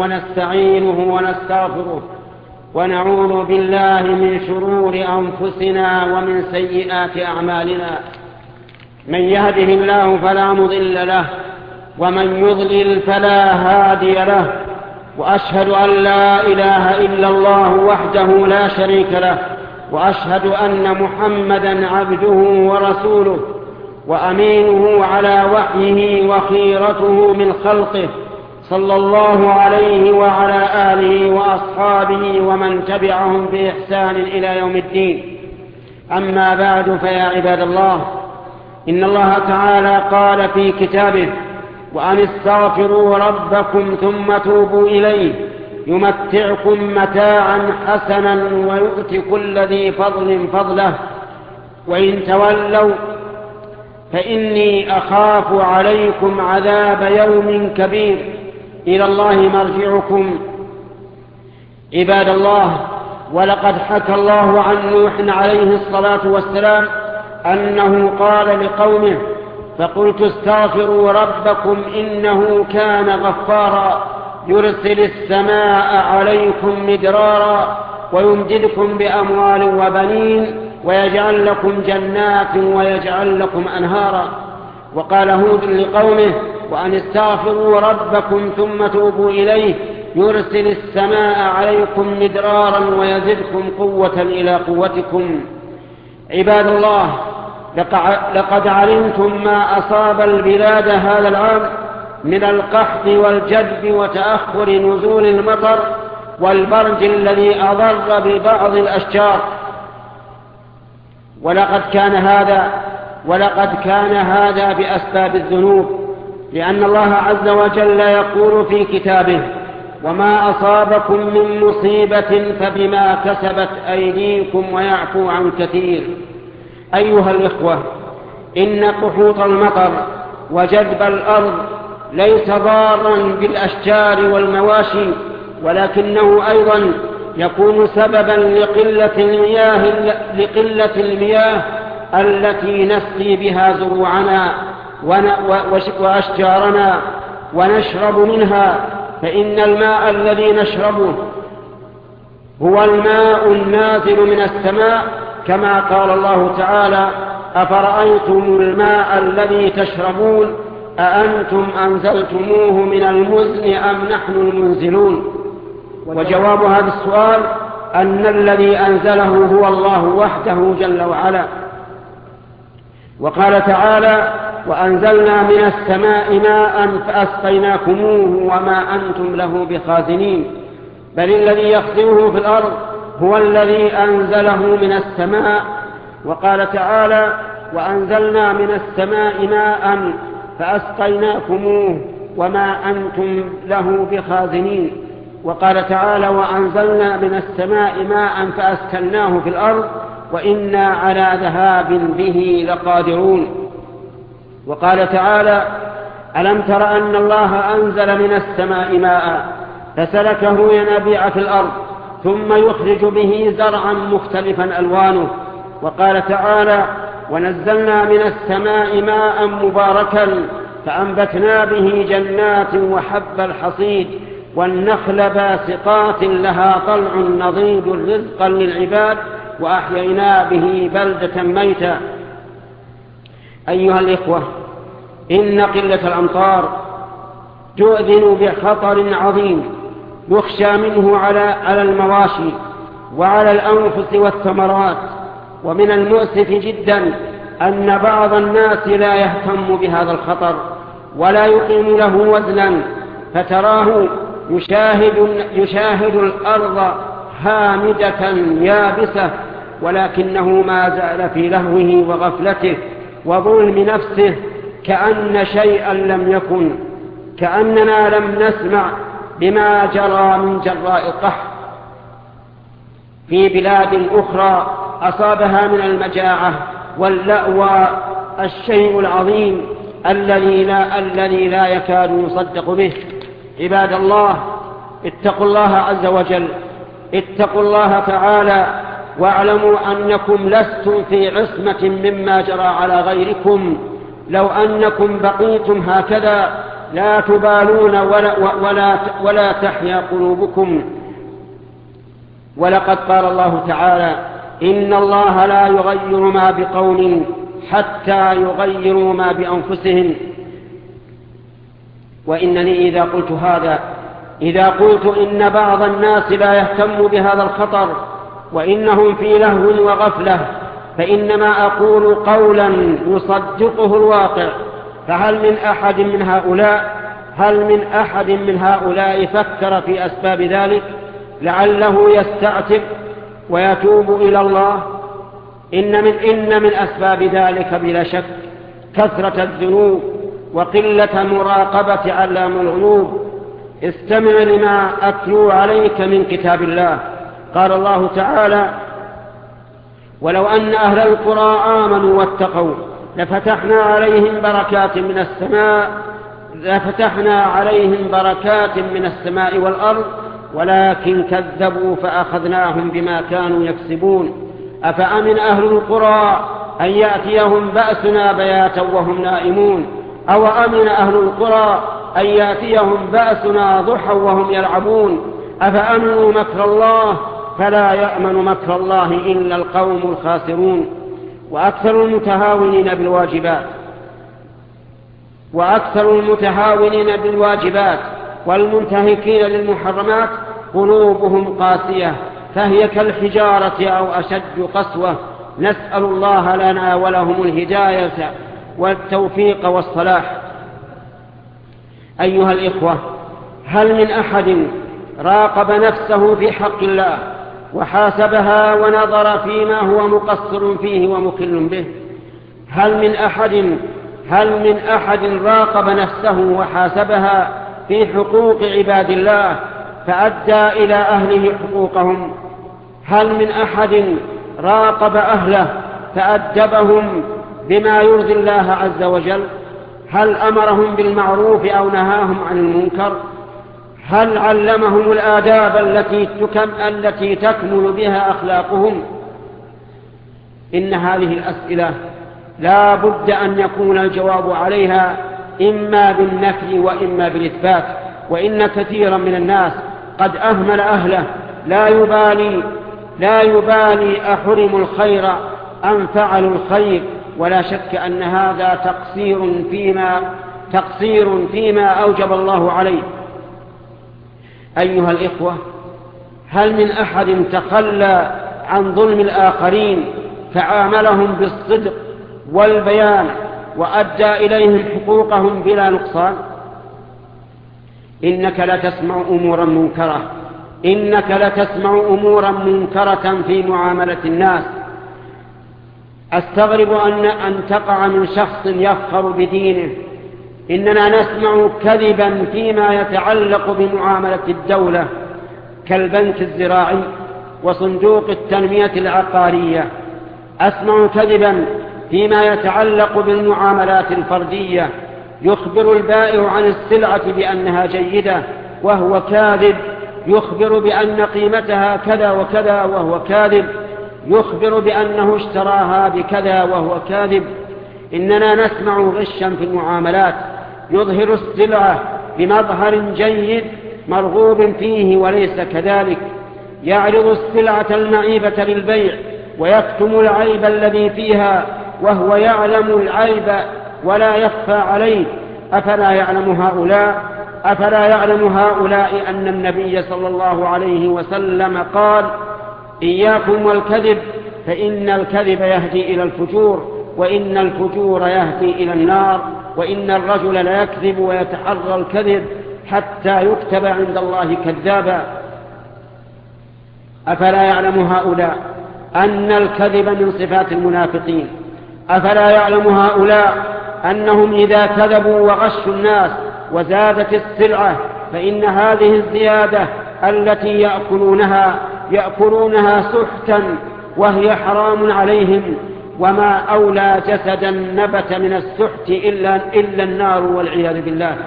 ونستعينه ونستغفره ونعوذ بالله من شرور أنفسنا ومن سيئات أعمالنا. من يهده الله فلا مضل له ومن يضلل فلا هادي له، وأشهد أن لا إله إلا الله وحده لا شريك له، وأشهد أن محمدا عبده ورسوله وأمينه على وحيه وخيرته من خلقه، صلى الله عليه وعلى آله وأصحابه ومن تبعهم بإحسان إلى يوم الدين. أما بعد، فيا عباد الله، إن الله تعالى قال في كتابه: وأن استغفروا ربكم ثم توبوا إليه يمتعكم متاعا حسنا ويؤتي كل ذي فضل فضله وإن تولوا فإني أخاف عليكم عذاب يوم كبير إلى الله مرجعكم. عباد الله، ولقد حكى الله عن نوح عليه الصلاة والسلام أنه قال لقومه: فقلت استغفروا ربكم إنه كان غفارا يرسل السماء عليكم مدرارا ويمددكم بأموال وبنين ويجعل لكم جنات ويجعل لكم أنهارا. وقال هود لقومه: وأن استغفروا ربكم ثم توبوا إليه يرسل السماء عليكم مدرارا ويزدكم قوة إلى قوتكم. عباد الله، لقد علمتم ما أصاب البلاد هذا العام من القحط والجدب وتأخر نزول المطر والبرد الذي أضر ببعض الأشجار، ولقد كان هذا بأسباب الذنوب، لأن الله عز وجل يقول في كتابه: وما أصابكم من مصيبة فبما كسبت أيديكم ويعفو عن كثير. أيها الإخوة، إن قحوط المطر وجدب الأرض ليس ضارا بالأشجار والمواشي، ولكنه أيضا يكون سببا لقلة المياه التي نسقي بها زروعنا وأشجارنا ونشرب منها، فإن الماء الذي نشربه هو الماء النازل من السماء، كما قال الله تعالى: أفرأيتم الماء الذي تشربون أأنتم أنزلتموه من المزن أم نحن المنزلون؟ وجواب هذا السؤال أن الذي أنزله هو الله وحده جل وعلا. وقال تعالى: وأنزلنا من السماء ماء فأسقيناكموه وما أنتم له بخازنين. بل الذي يخزنه في الأرض هو الذي أنزله من السماء. وقال تعالى: وأنزلنا من السماء ماء فأسقيناكموه وما أنتم له بخازنين. وقال تعالى: وأنزلنا من السماء ماء فأسكناه في الأرض وإنا على ذهاب به لقادرون. وقال تعالى: ألم تر أن الله أنزل من السماء ماء فسلكه ينابيع في الأرض ثم يخرج به زرعا مختلفا ألوانه. وقال تعالى: ونزلنا من السماء ماء مباركا فأنبتنا به جنات وحب الحصيد والنخل باسقات لها طلع نضيد رزقا للعباد وأحيينا به بلدة ميتا. أيها الإخوة، إن قلة الأمطار تؤذن بخطر عظيم يخشى منه على المواشي وعلى الأنفس والثمرات. ومن المؤسف جدا أن بعض الناس لا يهتم بهذا الخطر ولا يقيم له وزنا، فتراه يشاهد الأرض هامدة يابسة ولكنه ما زال في لهوه وغفلته وظلم نفسه كأن شيئا لم يكن، كأننا لم نسمع بما جرى من جراء القحط في بلاد أخرى أصابها من المجاعة واللأوى الشيء العظيم الذي لا يكاد يصدق به. عباد الله، اتقوا الله عز وجل، اتقوا الله تعالى، واعلموا أنكم لستم في عصمة مما جرى على غيركم. لو أنكم بقيتم هكذا لا تبالون ولا تحيا قلوبكم. ولقد قال الله تعالى: إن الله لا يغير ما بقوم حتى يغيروا ما بأنفسهم. وإنني إذا قلت إن بعض الناس لا يهتم بهذا الخطر وإنهم في لهو وغفلة، فإنما أقول قولا يصدقه الواقع. فهل من أحد من هؤلاء فكر في أسباب ذلك لعله يستعتب ويتوب إلى الله؟ إن من أسباب ذلك بلا شك كثرة الذنوب وقلة مراقبة علام الغيوب. استمع لما أتلو عليك من كتاب الله. قال الله تعالى: ولو أن أهل القرى آمنوا واتقوا لفتحنا عليهم بركات من السماء والأرض ولكن كذبوا فأخذناهم بما كانوا يكسبون. أفأمن أهل القرى أن يأتيهم بأسنا بياتا وهم نائمون أو أمن أهل القرى أن يأتيهم بأسنا ضحى وهم يلعبون. أفأمنوا مكر الله فلا يأمن مكر الله إلا القوم الخاسرون. وأكثر المتهاونين بالواجبات والمنتهكين للمحرمات قلوبهم قاسية، فهي كالحجارة أو أشد قسوة. نسأل الله لنا ولهم الهداية والتوفيق والصلاح. أيها الإخوة، هل من أحد راقب نفسه في حق الله وحاسبها ونظر فيما هو مقصر فيه ومخل به؟ هل من أحد راقب نفسه وحاسبها في حقوق عباد الله فأدى إلى أهله حقوقهم؟ هل من أحد راقب أهله فأدبهم بما يرضي الله عز وجل؟ هل أمرهم بالمعروف أو نهاهم عن المنكر؟ هل علمهم الآداب التي تكمل بها أخلاقهم؟ إن هذه الأسئلة لا بد أن يكون الجواب عليها إما بالنفي وإما بالإثبات. وإن كثيرا من الناس قد أهمل أهله، لا يبالي أحرموا الخير أم فعلوا الخير، ولا شك أن هذا تقصير فيما أوجب الله عليه. أيها الإخوة، هل من أحد تخلى عن ظلم الآخرين فعاملهم بالصدق والبيان وأدى إليهم حقوقهم بلا نقصان؟ إنك لتسمع أمورا منكرة في معاملة الناس. أستغرب أن تقع من شخص يفخر بدينه. إننا نسمع كذبا فيما يتعلق بمعاملة الدولة كالبنك الزراعي وصندوق التنمية العقارية. أسمع كذبا فيما يتعلق بالمعاملات الفردية، يخبر البائع عن السلعة بأنها جيدة وهو كاذب، يخبر بأن قيمتها كذا وكذا وهو كاذب، يخبر بأنه اشتراها بكذا وهو كاذب. إننا نسمع غشا في المعاملات، يظهر السلعة بمظهر جيد مرغوب فيه وليس كذلك، يعرض السلعة المعيبة للبيع ويكتم العيب الذي فيها وهو يعلم العيب ولا يخفى عليه. أفلا يعلم هؤلاء أن النبي صلى الله عليه وسلم قال: إياكم والكذب فإن الكذب يهدي إلى الفجور، وإن الفجور يهدي إلى النار، وإن الرجل لا يكذب ويتحرى الكذب حتى يكتب عند الله كذابا. أفلا يعلم هؤلاء أن الكذب من صفات المنافقين؟ أفلا يعلم هؤلاء أنهم إذا كذبوا وغشوا الناس وزادت السلعة فإن هذه الزيادة التي يأكلونها سحتا وهي حرام عليهم، وما أولى جسدا نبت من السحت إلا النار والعياذ بالله.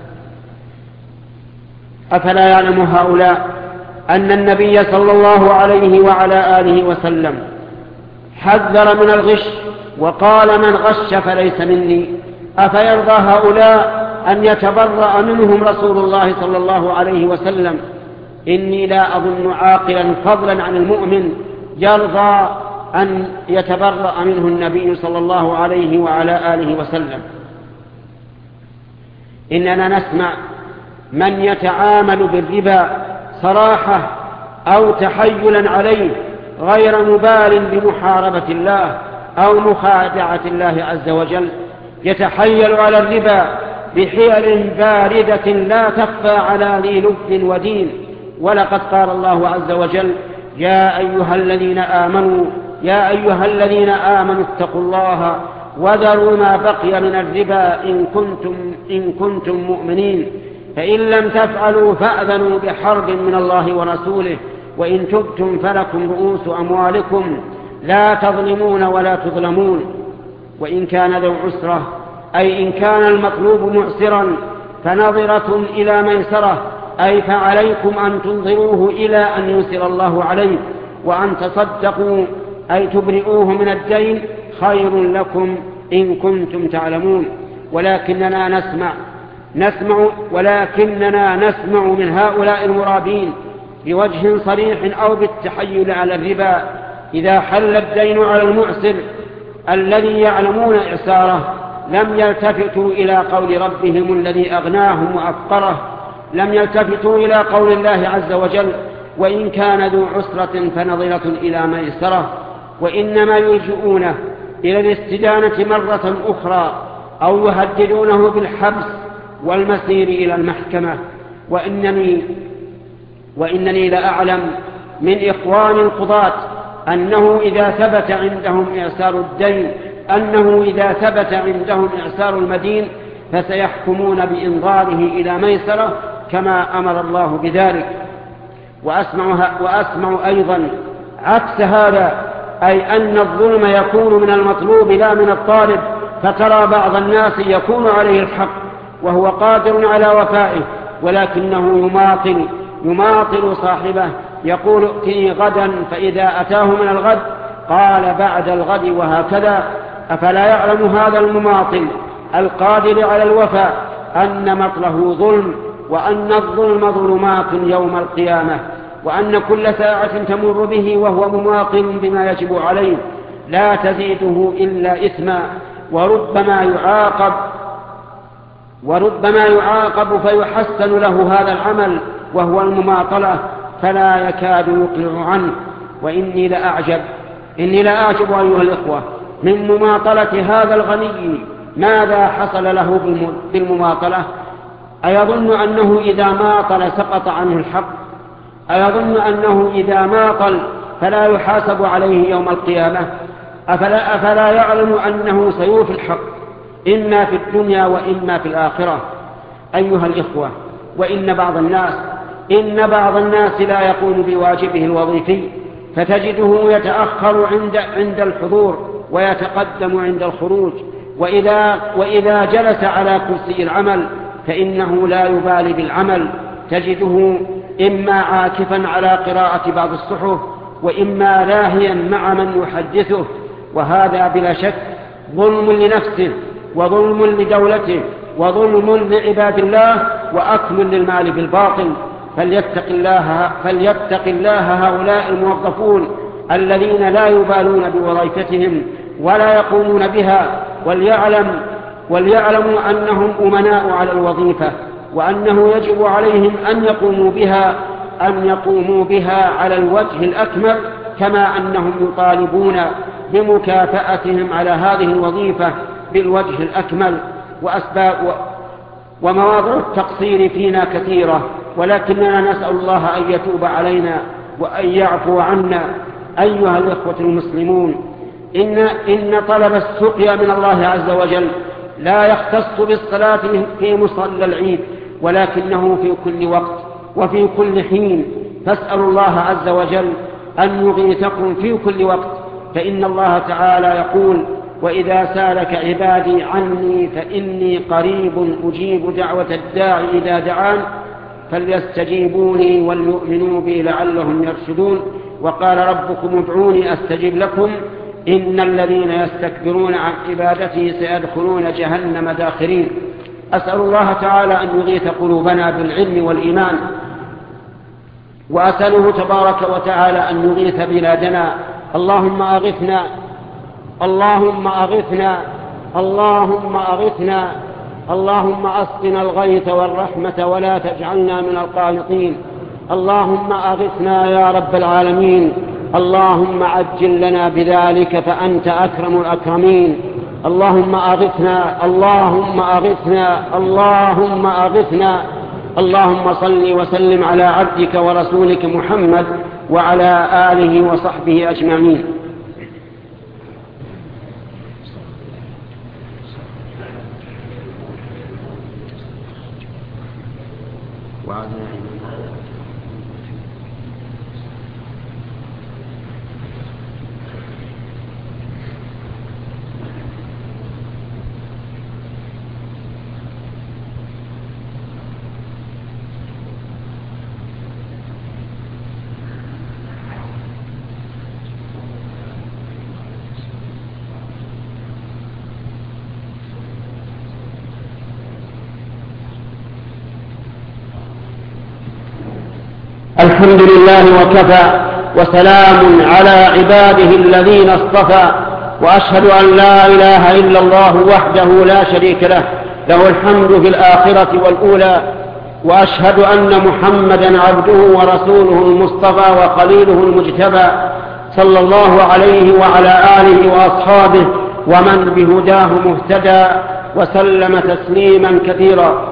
أفلا يعلم هؤلاء أن النبي صلى الله عليه وعلى آله وسلم حذر من الغش وقال: من غش فليس مني. أفيرضى هؤلاء أن يتبرأ منهم رسول الله صلى الله عليه وسلم. إني لا أظن عاقلا فضلا عن المؤمن يرضى أن يتبرأ منه النبي صلى الله عليه وعلى آله وسلم. إننا نسمع من يتعامل بالربا صراحة أو تحيلا عليه غير مبال بمحاربة الله أو مخادعة الله عز وجل، يتحيل على الربا بحيل باردة لا تخفى على ذي لب ودين. ولقد قال الله عز وجل: يا أيها الذين آمنوا اتقوا الله وذروا ما بقي من الربا إن كنتم مؤمنين، فإن لم تفعلوا فأذنوا بحرب من الله ورسوله، وإن تبتم فلكم رؤوس أموالكم لا تظلمون ولا تظلمون. وإن كان ذو عسرة، أي إن كان المطلوب معسرا، فنظرة إلى ميسرة، أي فعليكم أن تنظروه إلى أن يسر الله عليه، وأن تصدقوا أي تبرئوه من الدين خير لكم إن كنتم تعلمون. ولكننا نسمع من هؤلاء المرابين بوجه صريح أو بالتحيل على الربا إذا حل الدين على المعسر الذي يعلمون إعساره لم يلتفتوا إلى قول ربهم الذي أغناهم وأفقره، لم يلتفتوا إلى قول الله عز وجل: وإن كان ذو عسرة فنظرة إلى ميسرة، وإنما يلجؤونه إلى الاستدانة مرة أخرى أو يهددونه بالحبس والمسير إلى المحكمة. وإنني لأعلم من إخوان القضاة أنه إذا ثبت عندهم إعسار المدين فسيحكمون بإنظاره إلى ميسرة كما أمر الله بذلك. وأسمع أيضا عكس هذا، أي أن الظلم يكون من المطلوب لا من الطالب، فترى بعض الناس يكون عليه الحق وهو قادر على وفائه، ولكنه يماطل صاحبه، يقول: ائتني غدا، فإذا أتاه من الغد قال بعد الغد، وهكذا. أفلا يعلم هذا المماطل القادر على الوفاء أن مطله ظلم، وأن الظلم ظلمات يوم القيامة، وأن كل ساعة تمر به وهو مماطل بما يجب عليه لا تزيده إلا إثما، وربما يعاقب فيحسن له هذا العمل وهو المماطلة فلا يكاد يقلع عنه. وإني لأعجب أيها الإخوة من مماطلة هذا الغني. ماذا حصل له بالمماطلة؟ أيظن أنه إذا ماطل سقط عنه الحق؟ أيظن أنه إذا ماطل فلا يحاسب عليه يوم القيامة؟ أفلا يعلم أنه سيوفي الحق إما في الدنيا وإما في الآخرة؟ أيها الإخوة، وإن بعض الناس لا يقوم بواجبه الوظيفي، فتجده يتأخر عند الحضور ويتقدم عند الخروج، وإذا جلس على كرسي العمل فإنه لا يبالي بالعمل، تجده إما عاكفا على قراءة بعض الصحف، وإما لاهيا مع من يحدثه، وهذا بلا شك ظلم لنفسه وظلم لدولته وظلم لعباد الله وأكل للمال بالباطل. فليتق الله هؤلاء الموظفون الذين لا يبالون بوظيفتهم ولا يقومون بها، وليعلموا أنهم أمناء على الوظيفة، وأنه يجب عليهم أن يقوموا بها على الوجه الأكمل، كما أنهم يطالبون بمكافأتهم على هذه الوظيفة بالوجه الأكمل. ومواضع التقصير فينا كثيرة، ولكننا نسأل الله أن يتوب علينا وأن يعفو عنا. أيها الإخوة المسلمون، إن طلب السقيا من الله عز وجل لا يختص بالصلاة في مصلى العيد، ولكنه في كل وقت وفي كل حين. فاسألوا الله عز وجل أن يغيثكم في كل وقت، فإن الله تعالى يقول: وإذا سالك عبادي عني فإني قريب أجيب دعوة الداعي إذا دعان فليستجيبوا لي وليؤمنوا بي لعلهم يرشدون. وقال ربكم ادعوني أستجب لكم إن الذين يستكبرون عن عبادتي سيدخلون جهنم داخرين. أسأل الله تعالى أن يغيث قلوبنا بالعلم والإيمان، وأسأله تبارك وتعالى أن يغيث بلادنا. اللهم أغثنا، اللهم أغثنا، اللهم أغثنا، اللهم أسقنا الغيث والرحمة ولا تجعلنا من القانطين. اللهم أغثنا يا رب العالمين، اللهم عجل لنا بذلك فأنت أكرم الأكرمين. اللهم أغثنا، اللهم أغثنا، اللهم أغثنا. اللهم صل وسلم على عبدك ورسولك محمد وعلى آله وصحبه أجمعين. الحمد لله وكفى، وسلام على عباده الذين اصطفى، وأشهد أن لا إله إلا الله وحده لا شريك له، له الحمد في الآخرة والأولى، وأشهد أن محمدا عبده ورسوله المصطفى وخليله المجتبى، صلى الله عليه وعلى آله وأصحابه ومن بهداه مهتدى، وسلم تسليما كثيرا.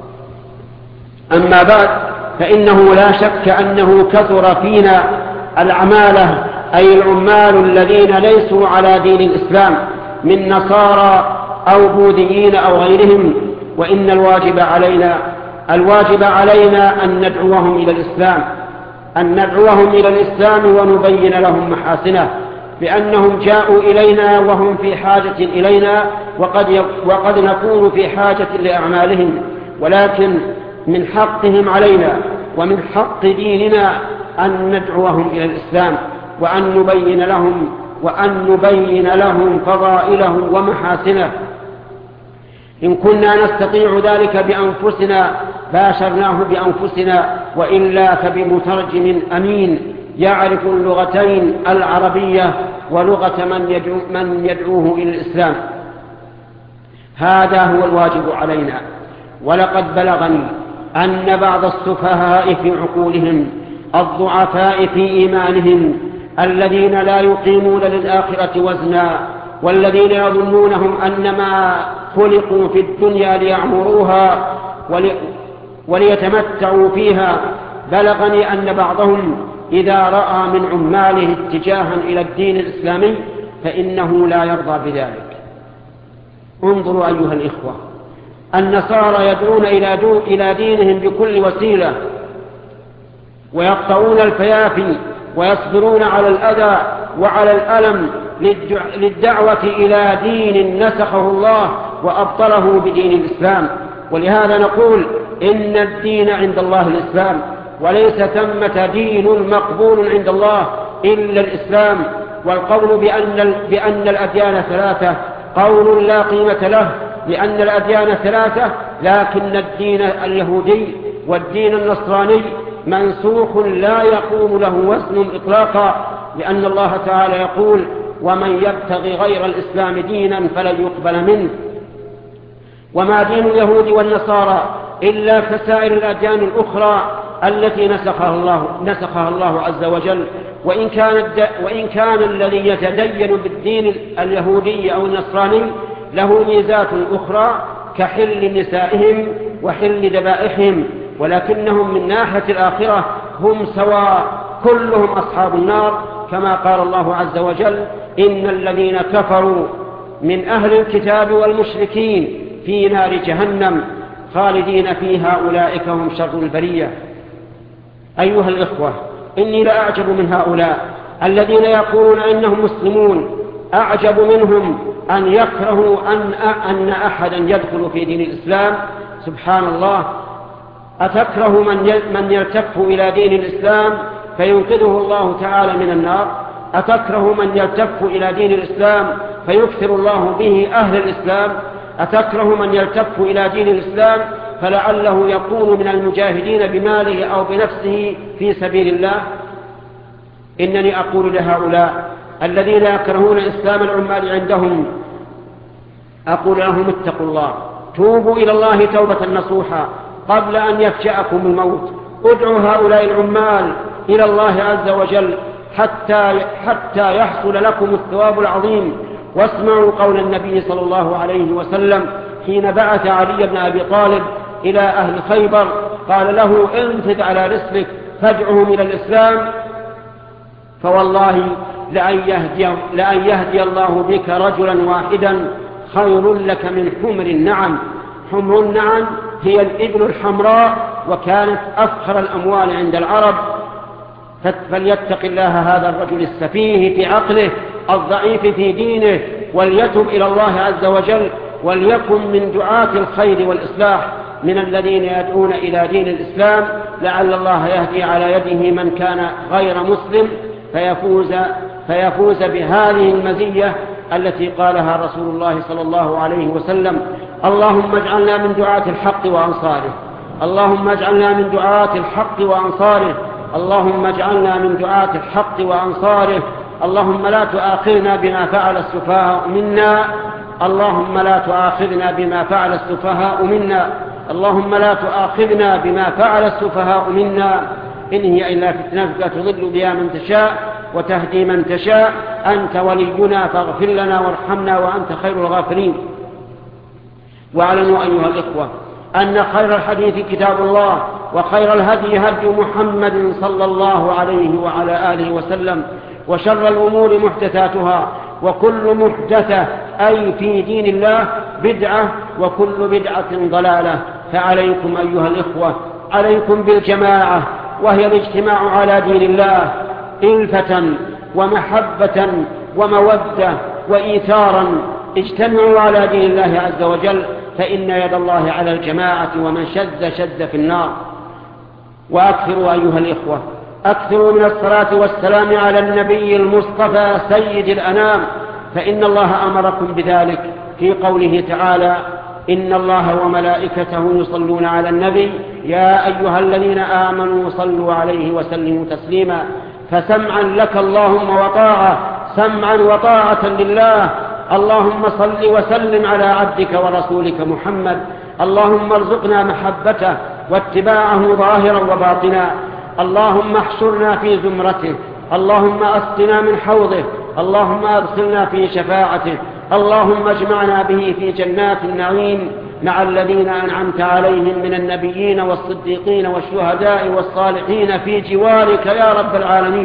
أما بعد، فإنه لا شك أنه كثر فينا العمالة، أي العمال الذين ليسوا على دين الإسلام من نصارى أو بوذيين أو غيرهم، وإن الواجب علينا أن ندعوهم إلى الإسلام ونبين لهم محاسنه، بأنهم جاءوا إلينا وهم في حاجة إلينا، وقد نكون في حاجة لأعمالهم، ولكن من حقهم علينا ومن حق ديننا أن ندعوهم إلى الإسلام وأن نبين لهم فضائله ومحاسنه. إن كنا نستطيع ذلك بأنفسنا باشرناه بأنفسنا، وإلا فبمترجم أمين يعرف اللغتين العربية ولغة من يدعوه إلى الإسلام. هذا هو الواجب علينا. ولقد بلغني أن بعض السفهاء في عقولهم الضعفاء في إيمانهم الذين لا يقيمون للآخرة وزنا، والذين يظنونهم أنما خلقوا في الدنيا ليعمروها وليتمتعوا فيها، بلغني أن بعضهم إذا رأى من عماله اتجاها إلى الدين الإسلامي فإنه لا يرضى بذلك. انظروا أيها الإخوة، النصارى يدعون إلى دينهم بكل وسيلة، ويقطعون الفيافي ويصبرون على الأذى وعلى الألم للدعوة إلى دين نسخه الله وأبطله بدين الإسلام. ولهذا نقول إن الدين عند الله الإسلام، وليس ثمة دين مقبول عند الله إلا الإسلام. والقول بأن الأديان ثلاثة قول لا قيمة له، لأن الأديان ثلاثة، لكن الدين اليهودي والدين النصراني منسوخ لا يقوم له وزن إطلاقا، لأن الله تعالى يقول: ومن يبتغي غير الإسلام دينا فلن يقبل منه. وما دين اليهود والنصارى إلا كسائر الأديان الأخرى التي نسخها الله عز وجل. وإن كان الذي يتدين بالدين اليهودي أو النصراني له ميزات أخرى كحل نسائهم وحل ذبائحهم، ولكنهم من ناحية الآخرة هم سواء، كلهم أصحاب النار، كما قال الله عز وجل: إن الذين كفروا من أهل الكتاب والمشركين في نار جهنم خالدين فيها أولئك هم شر البرية. أيها الإخوة، إني لأعجب من هؤلاء الذين يقولون إنهم مسلمون، أعجب منهم أن يكرهوا أن أحدا يدخل في دين الإسلام. سبحان الله، أتكره من يلتف إلى دين الإسلام فينقذه الله تعالى من النار؟ أتكره من يلتف إلى دين الإسلام فيكثر الله به أهل الإسلام؟ أتكره من يلتف إلى دين الإسلام فلعله يكون من المجاهدين بماله أو بنفسه في سبيل الله؟ إنني أقول لهؤلاء الذين يكرهون إسلام العمال عندهم، أقول لهم اتقوا الله، توبوا إلى الله توبة نصوحا قبل أن يفجأكم الموت. ادعوا هؤلاء العمال إلى الله عز وجل حتى يحصل لكم الثواب العظيم. واسمعوا قول النبي صلى الله عليه وسلم حين بعث علي بن أبي طالب إلى أهل خيبر، قال له انفذ على رسلك فادعهم إلى الإسلام، فوالله لأن يهدي الله بك رجلا واحدا خير لك من حمر النعم. حمر النعم هي الإبل الحمراء، وكانت أفخر الأموال عند العرب. فليتق الله هذا الرجل السفيه في عقله الضعيف في دينه، وليتب إلى الله عز وجل، وليكن من دعاة الخير والإصلاح من الذين يدعون إلى دين الإسلام، لعل الله يهدي على يده من كان غير مسلم فيفوز بهذه المزية التي قالها رسول الله صلى الله عليه وسلم: اللهم اجعلنا من دعاة الحق وأنصاره، اللهم اجعلنا من دعاة الحق وأنصاره، اللهم اجعلنا من دعاة الحق وأنصاره. اللهم لا تؤاخذنا بما فعل السفهاء منا، اللهم لا تؤاخذنا بما فعل السفهاء منا، اللهم لا تؤاخذنا بما فعل السفهاء منا، إن هي إلا فتنتك تضل بها من تشاء وتهدي من تشاء، أنت ولينا فاغفر لنا وارحمنا وأنت خير الغافرين. واعلموا أيها الإخوة أن خير الحديث كتاب الله، وخير الهدي هدي محمد صلى الله عليه وعلى آله وسلم، وشر الأمور محدثاتها، وكل محدثة أي في دين الله بدعة، وكل بدعة ضلالة. فعليكم أيها الإخوة، عليكم بالجماعة، وهي الاجتماع على دين الله إلفة ومحبة ومودة وإيثارا. اجتمعوا على دين الله عز وجل، فإن يد الله على الجماعة، ومن شذ في النار. وأكثروا أيها الإخوة، أكثروا من الصلاة والسلام على النبي المصطفى سيد الأنام، فإن الله أمركم بذلك في قوله تعالى: إن الله وملائكته يصلون على النبي يا أيها الذين آمنوا صلوا عليه وسلموا تسليما. فسمعا لك اللهم وطاعة، سمعا وطاعة لله. اللهم صل وسلم على عبدك ورسولك محمد، اللهم ارزقنا محبته واتباعه ظاهرا وباطنا. اللهم احشرنا في زمرته، اللهم اسقنا من حوضه، اللهم ادخلنا في شفاعته، اللهم اجمعنا به في جنات النعيم مع الذين أنعمت عليهم من النبيين والصديقين والشهداء والصالحين في جوارك يا رب العالمين.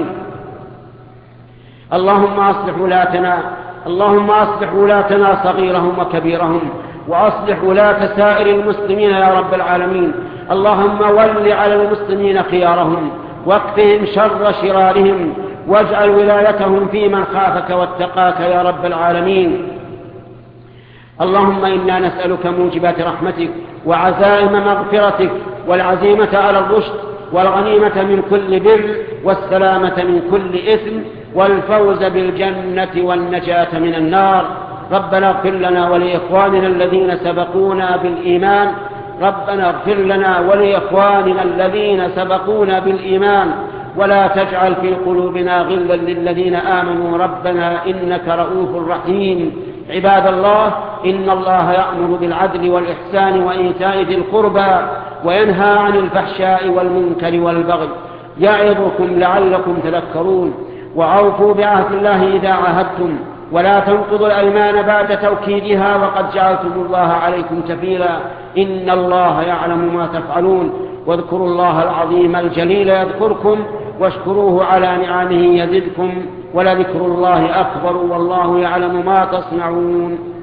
اللهم أصلح ولاتنا صغيرهم وكبيرهم، وأصلح ولاة سائر المسلمين يا رب العالمين. اللهم ول على المسلمين خيارهم، واكفهم شر شرارهم، واجعل ولايتهم في من خافك واتقاك يا رب العالمين. اللهم إنا نسألك موجبات رحمتك وعزائم مغفرتك، والعزيمة على الرشد، والغنيمة من كل بر، والسلامة من كل إثم، والفوز بالجنة والنجاة من النار. ربنا اغفر لنا ولإخواننا الذين سبقونا بالإيمان، ربنا اغفر لنا ولإخواننا الذين سبقونا بالإيمان، ولا تجعل في قلوبنا غلا للذين آمنوا ربنا إنك رؤوف رحيم. عباد الله، إن الله يأمر بالعدل والإحسان وإيتاء ذي القربى، وينهى عن الفحشاء والمنكر والبغي، يعظكم لعلكم تذكرون. وأوفوا بعهد الله إذا عاهدتم، ولا تنقضوا الأيمان بعد توكيدها، وقد جعلتم الله عليكم كفيلا، إن الله يعلم ما تفعلون. واذكروا الله العظيم الجليل يذكركم، واشكروه على نعمه يزدكم، ولذكر الله أكبر، والله يعلم ما تصنعون.